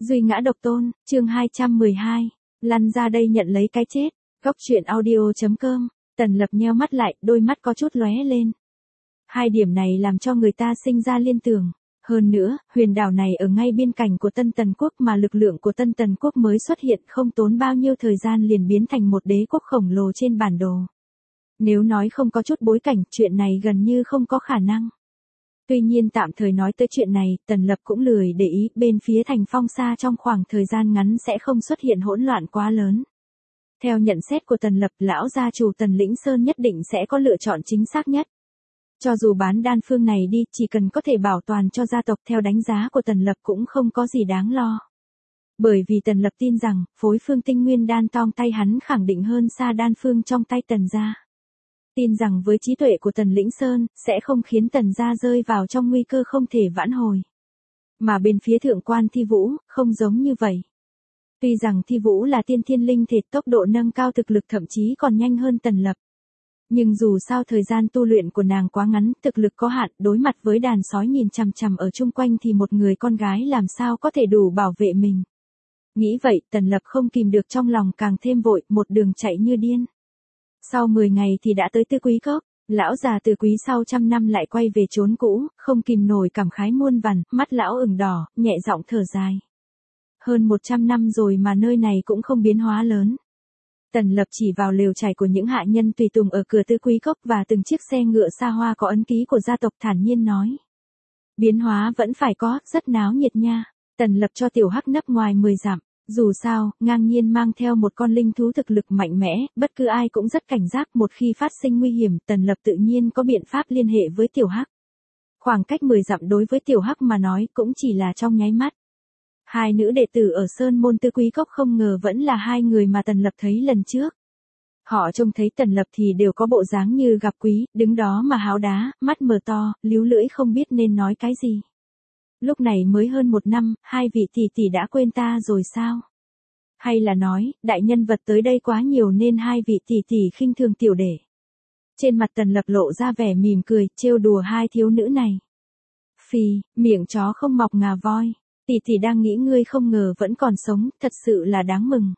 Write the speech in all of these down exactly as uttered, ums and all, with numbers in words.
Duy ngã độc tôn, chương hai trăm mười hai, lăn ra đây nhận lấy cái chết. Góc truyện audio chấm com. Tần Lập nheo mắt lại, đôi mắt có chút lóe lên. Hai điểm này làm cho người ta sinh ra liên tưởng. Hơn nữa, huyền đảo này ở ngay biên cảnh của Tân Tần Quốc mà lực lượng của Tân Tần Quốc mới xuất hiện không tốn bao nhiêu thời gian liền biến thành một đế quốc khổng lồ trên bản đồ. Nếu nói không có chút bối cảnh, chuyện này gần như không có khả năng. Tuy nhiên tạm thời nói tới chuyện này, Tần Lập cũng lười để ý, bên phía thành Phong Sa trong khoảng thời gian ngắn sẽ không xuất hiện hỗn loạn quá lớn. Theo nhận xét của Tần Lập, lão gia chủ Tần Lĩnh Sơn nhất định sẽ có lựa chọn chính xác nhất. Cho dù bán đan phương này đi, chỉ cần có thể bảo toàn cho gia tộc theo đánh giá của Tần Lập cũng không có gì đáng lo. Bởi vì Tần Lập tin rằng, phối phương tinh nguyên đan trong tay hắn khẳng định hơn xa đan phương trong tay Tần gia. Tin rằng với trí tuệ của Tần Lĩnh Sơn, sẽ không khiến Tần gia rơi vào trong nguy cơ không thể vãn hồi. Mà bên phía thượng quan Thi Vũ, không giống như vậy. Tuy rằng Thi Vũ là tiên thiên linh thể, tốc độ nâng cao thực lực thậm chí còn nhanh hơn Tần Lập. Nhưng dù sao thời gian tu luyện của nàng quá ngắn, thực lực có hạn, đối mặt với đàn sói nhìn chằm chằm ở chung quanh thì một người con gái làm sao có thể đủ bảo vệ mình. Nghĩ vậy, Tần Lập không kìm được trong lòng càng thêm vội, một đường chạy như điên. Sau mười ngày thì đã tới Tư Quý Cốc, lão già Tư Quý sau trăm năm lại quay về chốn cũ, không kìm nổi cảm khái muôn vàn, mắt lão ửng đỏ, nhẹ giọng thở dài. Hơn một trăm năm rồi mà nơi này cũng không biến hóa lớn. Tần Lập chỉ vào lều trại của những hạ nhân tùy tùng ở cửa Tư Quý Cốc và từng chiếc xe ngựa xa hoa có ấn ký của gia tộc thản nhiên nói. Biến hóa vẫn phải có, rất náo nhiệt nha. Tần Lập cho Tiểu Hắc nấp ngoài mười dặm. Dù sao, ngang nhiên mang theo một con linh thú thực lực mạnh mẽ, bất cứ ai cũng rất cảnh giác, một khi phát sinh nguy hiểm, Tần Lập tự nhiên có biện pháp liên hệ với Tiểu Hắc. Khoảng cách mười dặm đối với Tiểu Hắc mà nói cũng chỉ là trong nháy mắt. Hai nữ đệ tử ở Sơn Môn Tư Quý Cốc không ngờ vẫn là hai người mà Tần Lập thấy lần trước. Họ trông thấy Tần Lập thì đều có bộ dáng như gặp quý, đứng đó mà háo đá, mắt mở to, líu lưỡi không biết nên nói cái gì. Lúc này mới hơn một năm, hai vị tỷ tỷ đã quên ta rồi sao? Hay là nói, đại nhân vật tới đây quá nhiều nên hai vị tỷ tỷ khinh thường tiểu đệ. Trên mặt Tần Lập lộ ra vẻ mỉm cười, trêu đùa hai thiếu nữ này. Phì, miệng chó không mọc ngà voi. Tỷ tỷ đang nghĩ ngươi không ngờ vẫn còn sống, thật sự là đáng mừng.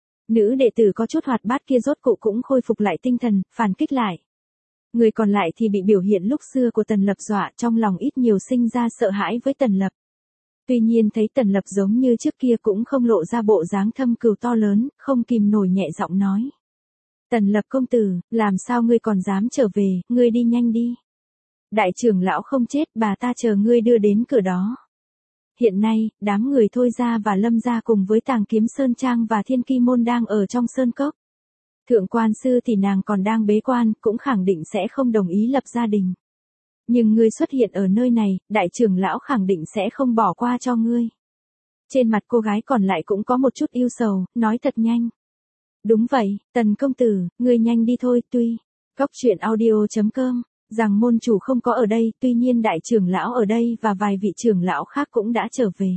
Nữ đệ tử có chút hoạt bát kia rốt cụ cũng khôi phục lại tinh thần, phản kích lại. Người còn lại thì bị biểu hiện lúc xưa của Tần Lập dọa, trong lòng ít nhiều sinh ra sợ hãi với Tần Lập. Tuy nhiên thấy Tần Lập giống như trước kia cũng không lộ ra bộ dáng thâm cừu to lớn, không kìm nổi nhẹ giọng nói. Tần Lập công tử, làm sao ngươi còn dám trở về, ngươi đi nhanh đi. Đại trưởng lão không chết, bà ta chờ ngươi đưa đến cửa đó. Hiện nay, đám người Thôi gia và Lâm gia cùng với Tàng Kiếm Sơn Trang và Thiên Ki Môn đang ở trong sơn cốc. Thượng quan sư thì nàng còn đang bế quan, cũng khẳng định sẽ không đồng ý lập gia đình. Nhưng ngươi xuất hiện ở nơi này, đại trưởng lão khẳng định sẽ không bỏ qua cho ngươi. Trên mặt cô gái còn lại cũng có một chút ưu sầu, nói thật nhanh. Đúng vậy, Tần công tử, ngươi nhanh đi thôi, tuy. Góc truyện audio chấm com, rằng môn chủ không có ở đây, tuy nhiên đại trưởng lão ở đây và vài vị trưởng lão khác cũng đã trở về.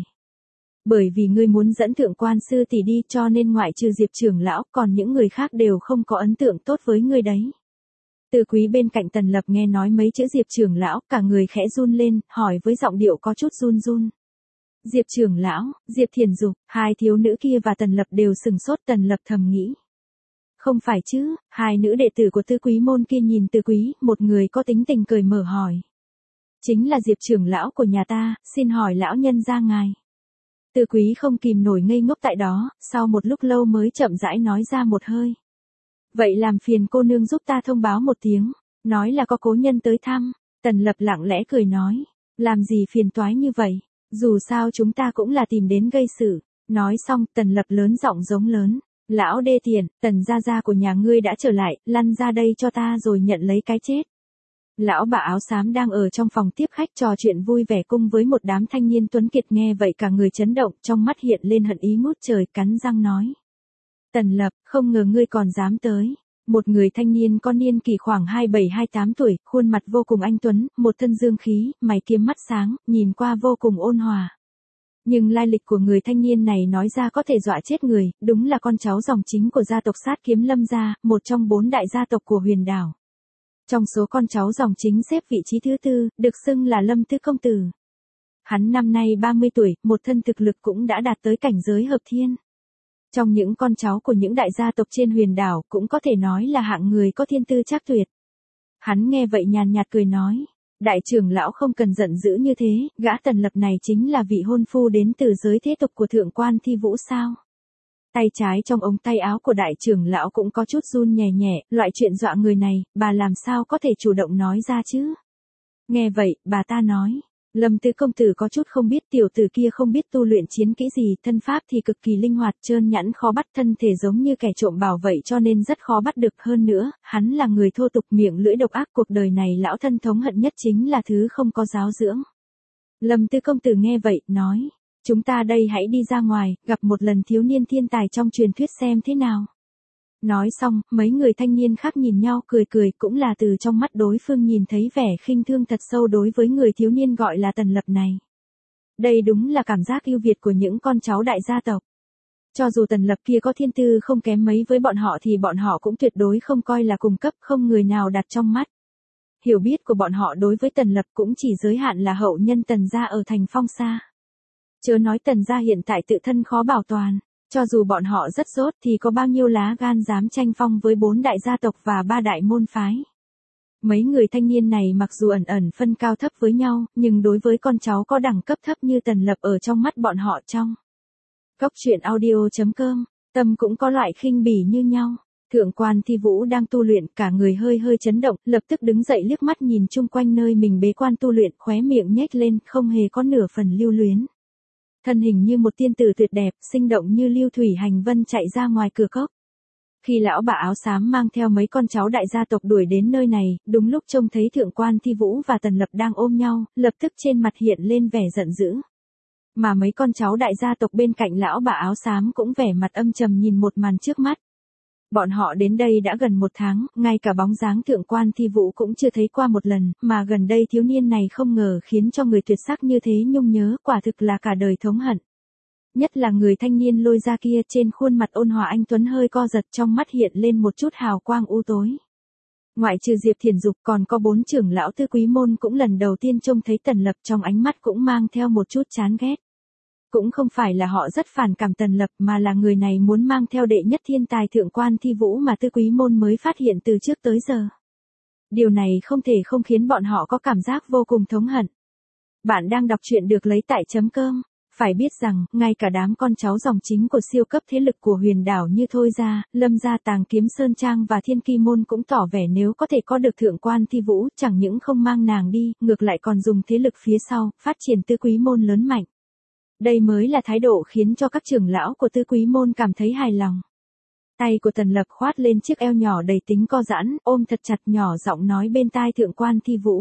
Bởi vì ngươi muốn dẫn thượng quan sư tỷ đi cho nên ngoại trừ Diệp trưởng lão, còn những người khác đều không có ấn tượng tốt với ngươi đấy. Tư Quý bên cạnh Tần Lập nghe nói mấy chữ Diệp trưởng lão, cả người khẽ run lên, hỏi với giọng điệu có chút run run. Diệp trưởng lão, Diệp Thiền Dục, hai thiếu nữ kia và Tần Lập đều sừng sốt. Tần Lập thầm nghĩ. Không phải chứ, hai nữ đệ tử của Tư Quý môn kia nhìn Tư Quý, một người có tính tình cười mở hỏi. Chính là Diệp trưởng lão của nhà ta, xin hỏi lão nhân gia ngài. Tư Quý không kìm nổi ngây ngốc tại đó, sau một lúc lâu mới chậm rãi nói ra một hơi. Vậy làm phiền cô nương giúp ta thông báo một tiếng, nói là có cố nhân tới thăm. Tần Lập lặng lẽ cười nói, làm gì phiền toái như vậy, dù sao chúng ta cũng là tìm đến gây sự. Nói xong, Tần Lập lớn giọng giống lớn, lão đê tiện, Tần gia gia của nhà ngươi đã trở lại, lăn ra đây cho ta rồi nhận lấy cái chết. Lão bà áo xám đang ở trong phòng tiếp khách trò chuyện vui vẻ cùng với một đám thanh niên tuấn kiệt, nghe vậy cả người chấn động, trong mắt hiện lên hận ý ngút trời, cắn răng nói. Tần Lập, không ngờ ngươi còn dám tới. Một người thanh niên có niên kỷ khoảng hai mươi bảy hai mươi tám tuổi, khuôn mặt vô cùng anh tuấn, một thân dương khí, mày kiếm mắt sáng, nhìn qua vô cùng ôn hòa. Nhưng lai lịch của người thanh niên này nói ra có thể dọa chết người, đúng là con cháu dòng chính của gia tộc Sát Kiếm Lâm gia, một trong bốn đại gia tộc của huyền đảo. Trong số con cháu dòng chính xếp vị trí thứ tư, được xưng là Lâm Tứ công tử. Hắn năm nay ba mươi tuổi, một thân thực lực cũng đã đạt tới cảnh giới hợp thiên. Trong những con cháu của những đại gia tộc trên huyền đảo cũng có thể nói là hạng người có thiên tư trác tuyệt. Hắn nghe vậy nhàn nhạt cười nói, đại trưởng lão không cần giận dữ như thế, gã Tần Lập này chính là vị hôn phu đến từ giới thế tục của thượng quan Thi Vũ sao? Tay trái trong ống tay áo của đại trưởng lão cũng có chút run nhẹ nhẹ, loại chuyện dọa người này, bà làm sao có thể chủ động nói ra chứ? Nghe vậy, bà ta nói, Lâm Tứ công tử có chút không biết tiểu tử kia không biết tu luyện chiến kỹ gì, thân pháp thì cực kỳ linh hoạt trơn nhẵn khó bắt, thân thể giống như kẻ trộm bảo vậy cho nên rất khó bắt được, hơn nữa, hắn là người thô tục miệng lưỡi độc ác, cuộc đời này lão thân thống hận nhất chính là thứ không có giáo dưỡng. Lâm Tứ công tử nghe vậy, nói, chúng ta đây hãy đi ra ngoài, gặp một lần thiếu niên thiên tài trong truyền thuyết xem thế nào. Nói xong, mấy người thanh niên khác nhìn nhau cười cười, cũng là từ trong mắt đối phương nhìn thấy vẻ khinh thương thật sâu đối với người thiếu niên gọi là Tần Lập này. Đây đúng là cảm giác ưu việt của những con cháu đại gia tộc. Cho dù Tần Lập kia có thiên tư không kém mấy với bọn họ thì bọn họ cũng tuyệt đối không coi là cùng cấp, không người nào đặt trong mắt. Hiểu biết của bọn họ đối với Tần Lập cũng chỉ giới hạn là hậu nhân Tần gia ở thành Phong Sa. Chớ nói Tần gia hiện tại tự thân khó bảo toàn. Cho dù bọn họ rất dốt thì có bao nhiêu lá gan dám tranh phong với bốn đại gia tộc và ba đại môn phái. Mấy người thanh niên này mặc dù ẩn ẩn phân cao thấp với nhau, nhưng đối với con cháu có đẳng cấp thấp như Tần Lập ở trong mắt bọn họ trong. Cốc truyện audio chấm com, tâm cũng có loại khinh bỉ như nhau. Thượng quan Thi Vũ đang tu luyện, cả người hơi hơi chấn động, lập tức đứng dậy liếc mắt nhìn chung quanh nơi mình bế quan tu luyện, khóe miệng nhếch lên, không hề có nửa phần lưu luyến. Thân hình như một tiên tử tuyệt đẹp, sinh động như lưu thủy hành vân chạy ra ngoài cửa cốc. Khi lão bà áo xám mang theo mấy con cháu đại gia tộc đuổi đến nơi này, đúng lúc trông thấy thượng quan Thi Vũ và Tần Lập đang ôm nhau, lập tức trên mặt hiện lên vẻ giận dữ. Mà mấy con cháu đại gia tộc bên cạnh lão bà áo xám cũng vẻ mặt âm trầm nhìn một màn trước mắt. Bọn họ đến đây đã gần một tháng, ngay cả bóng dáng thượng quan Thi Vũ cũng chưa thấy qua một lần, mà gần đây thiếu niên này không ngờ khiến cho người tuyệt sắc như thế nhung nhớ, quả thực là cả đời thống hận. Nhất là người thanh niên lôi ra kia, trên khuôn mặt ôn hòa anh tuấn hơi co giật, trong mắt hiện lên một chút hào quang u tối. Ngoại trừ Diệp Thiền Dục còn có bốn trưởng lão Tư Quý môn cũng lần đầu tiên trông thấy Tần Lập, trong ánh mắt cũng mang theo một chút chán ghét. Cũng không phải là họ rất phản cảm Tần Lập mà là người này muốn mang theo đệ nhất thiên tài thượng quan Thi Vũ mà Tư Quý môn mới phát hiện từ trước tới giờ. Điều này không thể không khiến bọn họ có cảm giác vô cùng thống hận. Bạn đang đọc truyện được lấy tại chấm com. Phải biết rằng, ngay cả đám con cháu dòng chính của siêu cấp thế lực của huyền đảo như Thôi Gia, Lâm Gia, Tàng Kiếm Sơn Trang và Thiên Ki Môn cũng tỏ vẻ nếu có thể có được thượng quan Thi Vũ, chẳng những không mang nàng đi, ngược lại còn dùng thế lực phía sau, phát triển Tư Quý môn lớn mạnh. Đây mới là thái độ khiến cho các trưởng lão của Tư Quý môn cảm thấy hài lòng. Tay của Tần Lập khoát lên chiếc eo nhỏ đầy tính co giãn, ôm thật chặt, nhỏ giọng nói bên tai thượng quan Thi Vũ.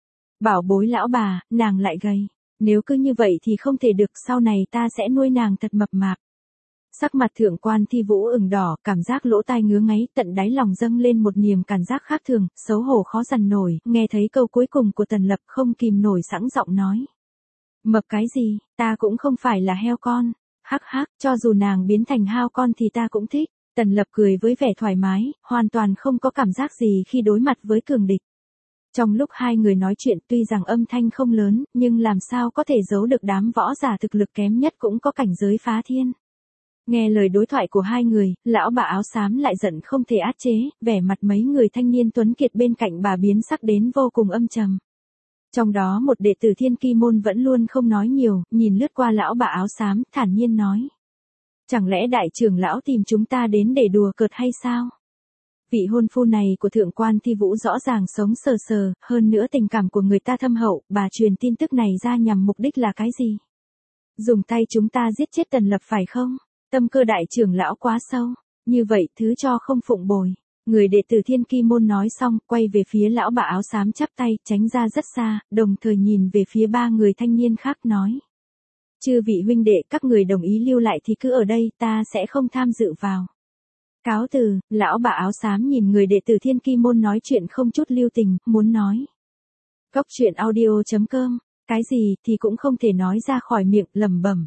Bảo bối lão bà, nàng lại gầy. Nếu cứ như vậy thì không thể được, sau này ta sẽ nuôi nàng thật mập mạp. Sắc mặt thượng quan Thi Vũ ửng đỏ, cảm giác lỗ tai ngứa ngáy, tận đáy lòng dâng lên một niềm cảm giác khác thường, xấu hổ khó dằn nổi, nghe thấy câu cuối cùng của Tần Lập không kìm nổi sẵn giọng nói. Mập cái gì, ta cũng không phải là heo con. Hắc hắc, cho dù nàng biến thành hao con thì ta cũng thích. Tần Lập cười với vẻ thoải mái, hoàn toàn không có cảm giác gì khi đối mặt với cường địch. Trong lúc hai người nói chuyện tuy rằng âm thanh không lớn, nhưng làm sao có thể giấu được đám võ giả thực lực kém nhất cũng có cảnh giới phá thiên. Nghe lời đối thoại của hai người, lão bà áo xám lại giận không thể át chế, vẻ mặt mấy người thanh niên tuấn kiệt bên cạnh bà biến sắc đến vô cùng âm trầm. Trong đó một đệ tử Thiên Ki môn vẫn luôn không nói nhiều, nhìn lướt qua lão bà áo xám, thản nhiên nói. Chẳng lẽ đại trưởng lão tìm chúng ta đến để đùa cợt hay sao? Vị hôn phu này của thượng quan Thi Vũ rõ ràng sống sờ sờ, hơn nữa tình cảm của người ta thâm hậu, bà truyền tin tức này ra nhằm mục đích là cái gì? Dùng tay chúng ta giết chết Tần Lập phải không? Tâm cơ đại trưởng lão quá sâu, như vậy thứ cho không phụng bồi. Người đệ tử Thiên Ki môn nói xong, quay về phía lão bà áo xám chắp tay, tránh ra rất xa, đồng thời nhìn về phía ba người thanh niên khác nói. Chư vị huynh đệ, các người đồng ý lưu lại thì cứ ở đây, ta sẽ không tham dự vào. Cáo từ, lão bà áo xám nhìn người đệ tử Thiên Ki môn nói chuyện không chút lưu tình, muốn nói. Cốc truyện audio chấm com, cái gì thì cũng không thể nói ra khỏi miệng, lẩm bẩm.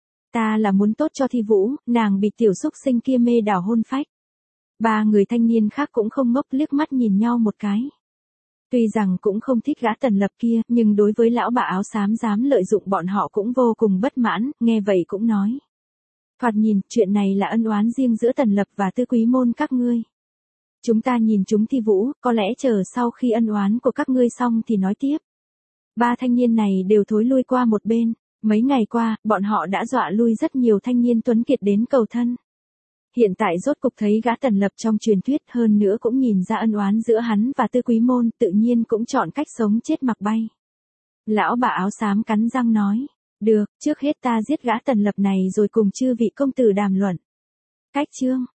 Ta là muốn tốt cho Thi Vũ, nàng bị tiểu xúc sinh kia mê đảo hôn phách. Ba người thanh niên khác cũng không ngốc, liếc mắt nhìn nhau một cái. Tuy rằng cũng không thích gã Tần Lập kia, nhưng đối với lão bà áo xám dám lợi dụng bọn họ cũng vô cùng bất mãn, nghe vậy cũng nói. Thoạt nhìn, chuyện này là ân oán riêng giữa Tần Lập và Tư Quý Môn các ngươi. Chúng ta nhìn chúng Thi Vũ, có lẽ chờ sau khi ân oán của các ngươi xong thì nói tiếp. Ba thanh niên này đều thối lui qua một bên. Mấy ngày qua, bọn họ đã dọa lui rất nhiều thanh niên tuấn kiệt đến cầu thân. Hiện tại rốt cục thấy gã Tần Lập trong truyền thuyết, hơn nữa cũng nhìn ra ân oán giữa hắn và Tư Quý Môn, tự nhiên cũng chọn cách sống chết mặc bay. Lão bà áo xám cắn răng nói, được, trước hết ta giết gã Tần Lập này rồi cùng chư vị công tử đàm luận. Cách chương